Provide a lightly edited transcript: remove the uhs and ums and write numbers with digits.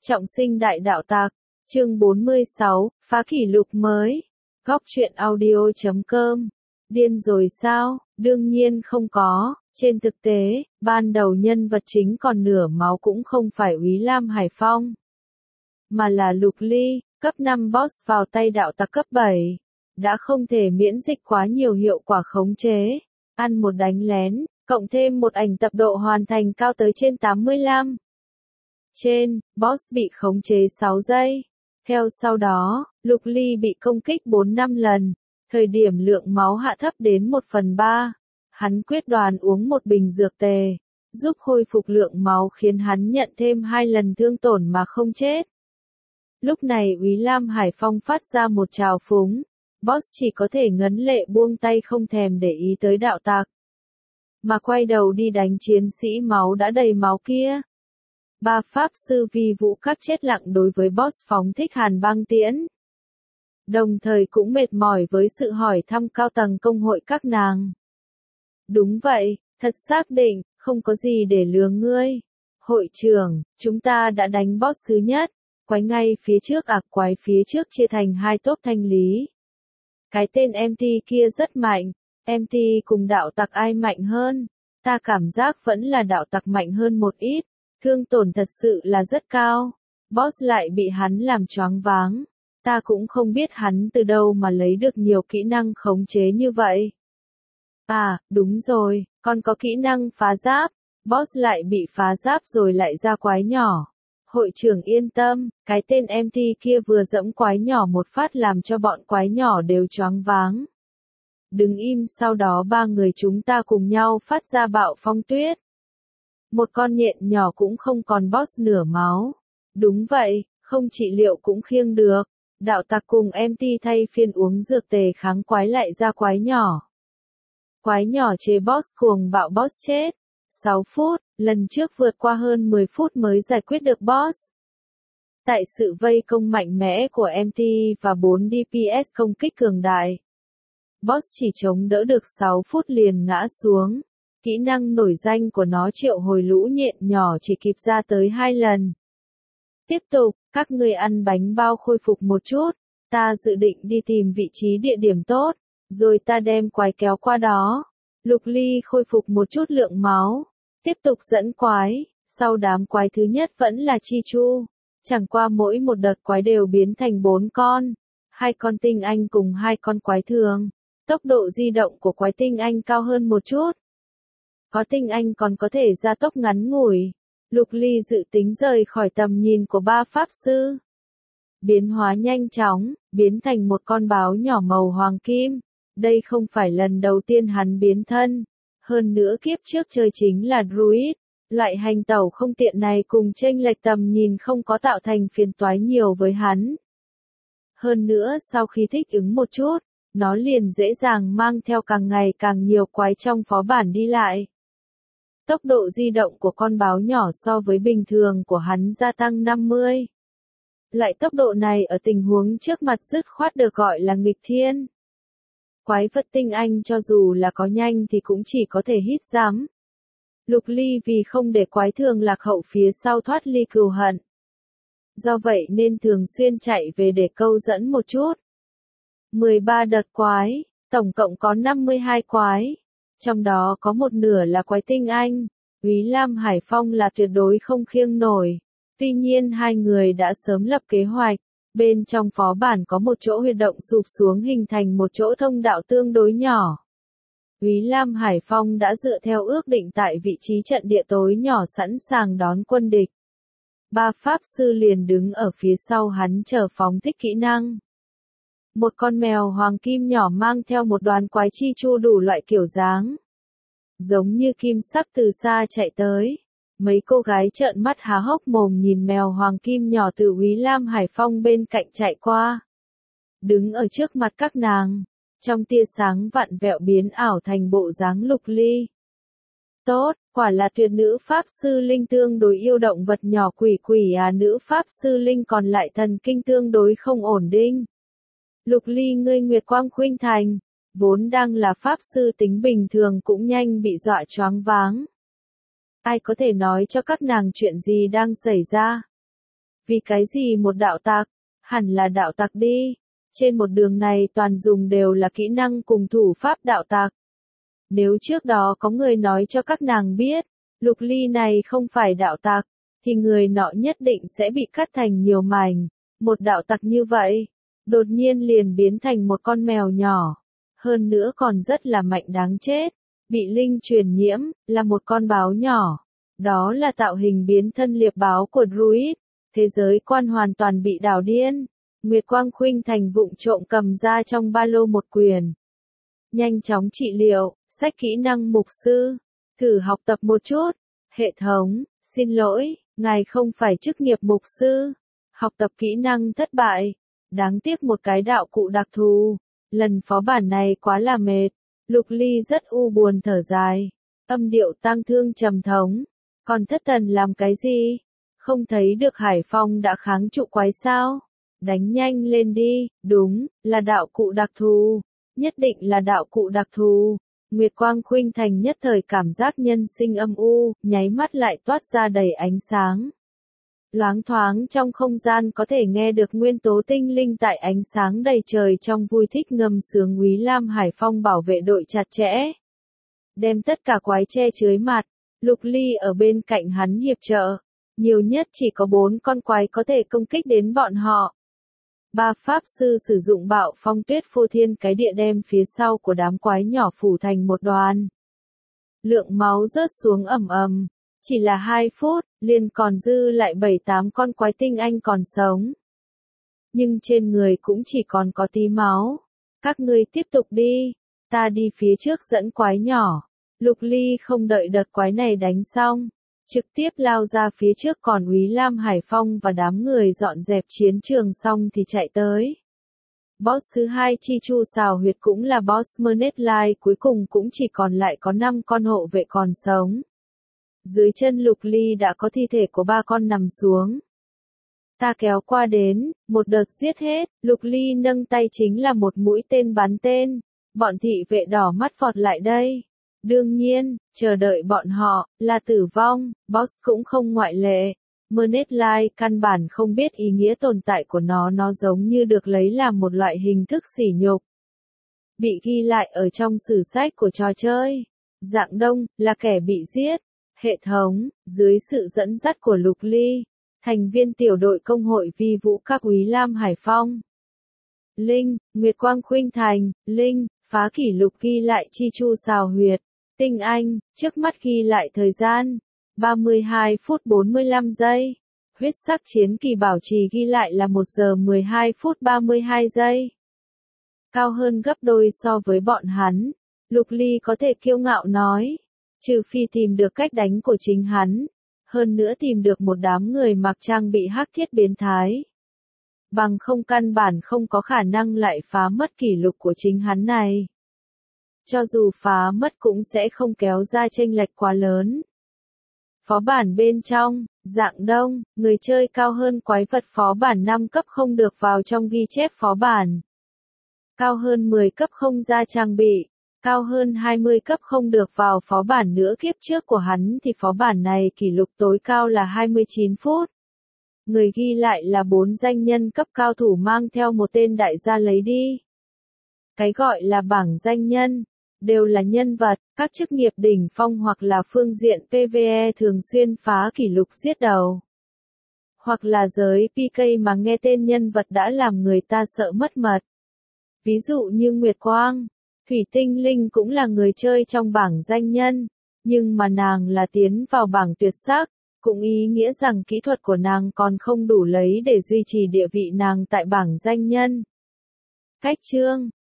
Trọng sinh đại đạo tặc, chương 46, phá kỷ lục mới. Góc truyện audio.com. Điên rồi sao? Đương nhiên không có. Trên thực tế, ban đầu nhân vật chính còn nửa máu cũng không phải Úy Lam Hải Phong, mà là Lục Ly, cấp 5 boss vào tay đạo tặc cấp 7. Đã không thể miễn dịch quá nhiều hiệu quả khống chế. Ăn một đánh lén, cộng thêm một ảnh tập độ hoàn thành cao tới trên 85. Trên, boss bị khống chế 6 giây. Theo sau đó, Lục Ly bị công kích 4-5 lần. Thời điểm lượng máu hạ thấp đến 1/3. Hắn quyết đoán uống một bình dược tề, giúp khôi phục lượng máu khiến hắn nhận thêm 2 lần thương tổn mà không chết. Lúc này Úy Lam Hải Phong phát ra một trào phúng. Boss chỉ có thể ngấn lệ buông tay không thèm để ý tới đạo tặc, mà quay đầu đi đánh chiến sĩ máu đã đầy máu kia. Ba pháp sư vi vũ các chết lặng đối với boss phóng thích hàn băng tiễn. Đồng thời cũng mệt mỏi với sự hỏi thăm cao tầng công hội các nàng. Đúng vậy, thật xác định, không có gì để lừa ngươi. Hội trưởng, chúng ta đã đánh boss thứ nhất. Quái ngay phía trước quái phía trước chia thành 2 tốp thanh lý. Cái tên MT kia rất mạnh. MT cùng đạo tặc ai mạnh hơn? Ta cảm giác vẫn là đạo tặc mạnh hơn một ít. Thương tổn thật sự là rất cao. Boss lại bị hắn làm choáng váng. Ta cũng không biết hắn từ đâu mà lấy được nhiều kỹ năng khống chế như vậy. À, đúng rồi, còn có kỹ năng phá giáp. Boss lại bị phá giáp rồi lại ra quái nhỏ. Hội trưởng yên tâm, cái tên MT kia vừa dẫm quái nhỏ một phát làm cho bọn quái nhỏ đều choáng váng. Đứng im, sau đó 3 người chúng ta cùng nhau phát ra bạo phong tuyết. Một con nhện nhỏ cũng không còn boss nửa máu. Đúng vậy, không trị liệu cũng khiêng được. Đạo tặc cùng MT thay phiên uống dược tề kháng quái lại ra quái nhỏ. Quái nhỏ chế boss cuồng bạo boss chết. 6 phút, lần trước vượt qua hơn 10 phút mới giải quyết được boss. Tại sự vây công mạnh mẽ của MT và 4 DPS công kích cường đại, boss chỉ chống đỡ được 6 phút liền ngã xuống. Kỹ năng nổi danh của nó triệu hồi lũ nhện nhỏ chỉ kịp ra tới 2 lần. Tiếp tục, các ngươi ăn bánh bao khôi phục một chút. Ta dự định đi tìm vị trí địa điểm tốt, rồi ta đem quái kéo qua đó. Lục Ly khôi phục một chút lượng máu. Tiếp tục dẫn quái. Sau đám quái thứ nhất vẫn là Chi Chu. Chẳng qua mỗi một đợt quái đều biến thành 4 con. 2 con tinh anh cùng 2 con quái thường. Tốc độ di động của quái tinh anh cao hơn một chút. Có tinh anh còn có thể gia tốc ngắn ngủi. Lục Ly dự tính rời khỏi tầm nhìn của 3 pháp sư. Biến hóa nhanh chóng, biến thành một con báo nhỏ màu hoàng kim. Đây không phải lần đầu tiên hắn biến thân. Hơn nữa kiếp trước chơi chính là Druid. Loại hành tẩu không tiện này cùng chênh lệch tầm nhìn không có tạo thành phiền toái nhiều với hắn. Hơn nữa sau khi thích ứng một chút, nó liền dễ dàng mang theo càng ngày càng nhiều quái trong phó bản đi lại. Tốc độ di động của con báo nhỏ so với bình thường của hắn gia tăng 50. Loại tốc độ này ở tình huống trước mặt dứt khoát được gọi là nghịch thiên. Quái vật tinh anh cho dù là có nhanh thì cũng chỉ có thể hít giám. Lục Ly vì không để quái thường lạc hậu phía sau thoát ly cừu hận. Do vậy nên thường xuyên chạy về để câu dẫn một chút. 13 đợt quái, tổng cộng có 52 quái. Trong đó có một nửa là quái tinh anh. Úy Lam Hải Phong là tuyệt đối không khiêng nổi. Tuy nhiên 2 người đã sớm lập kế hoạch. Bên trong phó bản có một chỗ huyệt động sụp xuống hình thành một chỗ thông đạo tương đối nhỏ. Úy Lam Hải Phong đã dựa theo ước định tại vị trí trận địa tối nhỏ sẵn sàng đón quân địch. 3 pháp sư liền đứng ở phía sau hắn chờ phóng thích kỹ năng. Một con mèo hoàng kim nhỏ mang theo một đoàn quái chi chu đủ loại kiểu dáng. Giống như kim sắc từ xa chạy tới. Mấy cô gái trợn mắt há hốc mồm nhìn mèo hoàng kim nhỏ từ Úy Lam Hải Phong bên cạnh chạy qua. Đứng ở trước mặt các nàng, trong tia sáng vặn vẹo biến ảo thành bộ dáng Lục Ly. Tốt, quả là tuyệt nữ pháp sư linh tương đối yêu động vật nhỏ quỷ quỷ nữ pháp sư linh còn lại thần kinh tương đối không ổn định. Lục Ly ngươi Nguyệt Quang Khuynh Thành, vốn đang là pháp sư tính bình thường cũng nhanh bị dọa choáng váng. Ai có thể nói cho các nàng chuyện gì đang xảy ra? Vì cái gì một đạo tặc? Hẳn là đạo tặc đi. Trên một đường này toàn dùng đều là kỹ năng cùng thủ pháp đạo tặc. Nếu trước đó có người nói cho các nàng biết, Lục Ly này không phải đạo tặc, thì người nọ nhất định sẽ bị cắt thành nhiều mảnh. Một đạo tặc như vậy, đột nhiên liền biến thành một con mèo nhỏ. Hơn nữa còn rất là mạnh đáng chết. Bị linh truyền nhiễm, là một con báo nhỏ. Đó là tạo hình biến thân liệp báo của Druid. Thế giới quan hoàn toàn bị đảo điên. Nguyệt Quang Khuynh Thành vụng trộm cầm ra trong ba lô một quyền. Nhanh chóng trị liệu, sách kỹ năng mục sư. Thử học tập một chút. Hệ thống, xin lỗi, ngài không phải chức nghiệp mục sư. Học tập kỹ năng thất bại. Đáng tiếc một cái đạo cụ đặc thù. Lần phó bản này quá là mệt. Lục Ly rất u buồn thở dài. Âm điệu tang thương trầm thống. Còn thất thần làm cái gì? Không thấy được Hải Phong đã kháng trụ quái sao? Đánh nhanh lên đi, đúng, là đạo cụ đặc thù. Nhất định là đạo cụ đặc thù. Nguyệt Quang Khuynh Thành nhất thời cảm giác nhân sinh âm u, nháy mắt lại toát ra đầy ánh sáng. Loáng thoáng trong không gian có thể nghe được nguyên tố tinh linh tại ánh sáng đầy trời trong vui thích ngâm sướng. Úy Lam Hải Phong bảo vệ đội chặt chẽ. Đem tất cả quái che dưới mặt. Lục Ly ở bên cạnh hắn hiệp trợ. Nhiều nhất chỉ có 4 con quái có thể công kích đến bọn họ. 3 pháp sư sử dụng bạo phong tuyết phô thiên cái địa đem phía sau của đám quái nhỏ phủ thành một đoàn. Lượng máu rớt xuống ầm ầm. Chỉ là 2 phút, liền còn dư lại 7-8 con quái tinh anh còn sống. Nhưng trên người cũng chỉ còn có tí máu. Các ngươi tiếp tục đi. Ta đi phía trước dẫn quái nhỏ. Lục Ly không đợi đợt quái này đánh xong. Trực tiếp lao ra phía trước, còn Úy Lam Hải Phong và đám người dọn dẹp chiến trường xong thì chạy tới. Boss thứ 2 Chi Chu Xào Huyệt cũng là boss Mernet Line cuối cùng cũng chỉ còn lại có 5 con hộ vệ còn sống. Dưới chân Lục Ly đã có thi thể của 3 con nằm xuống. Ta kéo qua đến, một đợt giết hết, Lục Ly nâng tay chính là một mũi tên bắn tên. Bọn thị vệ đỏ mắt vọt lại đây. Đương nhiên, chờ đợi bọn họ, là tử vong, boss cũng không ngoại lệ. Mernet Line căn bản không biết ý nghĩa tồn tại của nó giống như được lấy làm một loại hình thức sỉ nhục. Bị ghi lại ở trong sử sách của trò chơi. Dạng Đông, là kẻ bị giết. Hệ thống, dưới sự dẫn dắt của Lục Ly, thành viên tiểu đội công hội vi vũ các Úy Lam Hải Phong. Linh, Nguyệt Quang Khuynh Thành, Linh, phá kỷ lục ghi lại Chi Chu Xào Huyệt. Tinh Anh, trước mắt ghi lại thời gian, 32 phút 45 giây. Huyết sắc chiến kỳ bảo trì ghi lại là 1 giờ 12 phút 32 giây. Cao hơn gấp đôi so với bọn hắn. Lục Ly có thể kiêu ngạo nói. Trừ phi tìm được cách đánh của chính hắn. Hơn nữa tìm được một đám người mặc trang bị hắc thiết biến thái. Bằng không căn bản không có khả năng lại phá mất kỷ lục của chính hắn này. Cho dù phá mất cũng sẽ không kéo ra chênh lệch quá lớn. Phó bản bên trong, Dạng Đông, người chơi cao hơn quái vật phó bản 5 cấp không được vào trong ghi chép phó bản. Cao hơn 10 cấp không ra trang bị. Cao hơn 20 cấp không được vào phó bản nữa. Kiếp trước của hắn thì phó bản này kỷ lục tối cao là 29 phút. Người ghi lại là 4 danh nhân cấp cao thủ mang theo một tên đại gia lấy đi. Cái gọi là bảng danh nhân, đều là nhân vật, các chức nghiệp đỉnh phong hoặc là phương diện PvE thường xuyên phá kỷ lục giết đầu. Hoặc là giới PK mà nghe tên nhân vật đã làm người ta sợ mất mật. Ví dụ như Nguyệt Quang, Thủy Tinh Linh cũng là người chơi trong bảng danh nhân, nhưng mà nàng là tiến vào bảng tuyệt sắc, cũng ý nghĩa rằng kỹ thuật của nàng còn không đủ lấy để duy trì địa vị nàng tại bảng danh nhân. Cách chương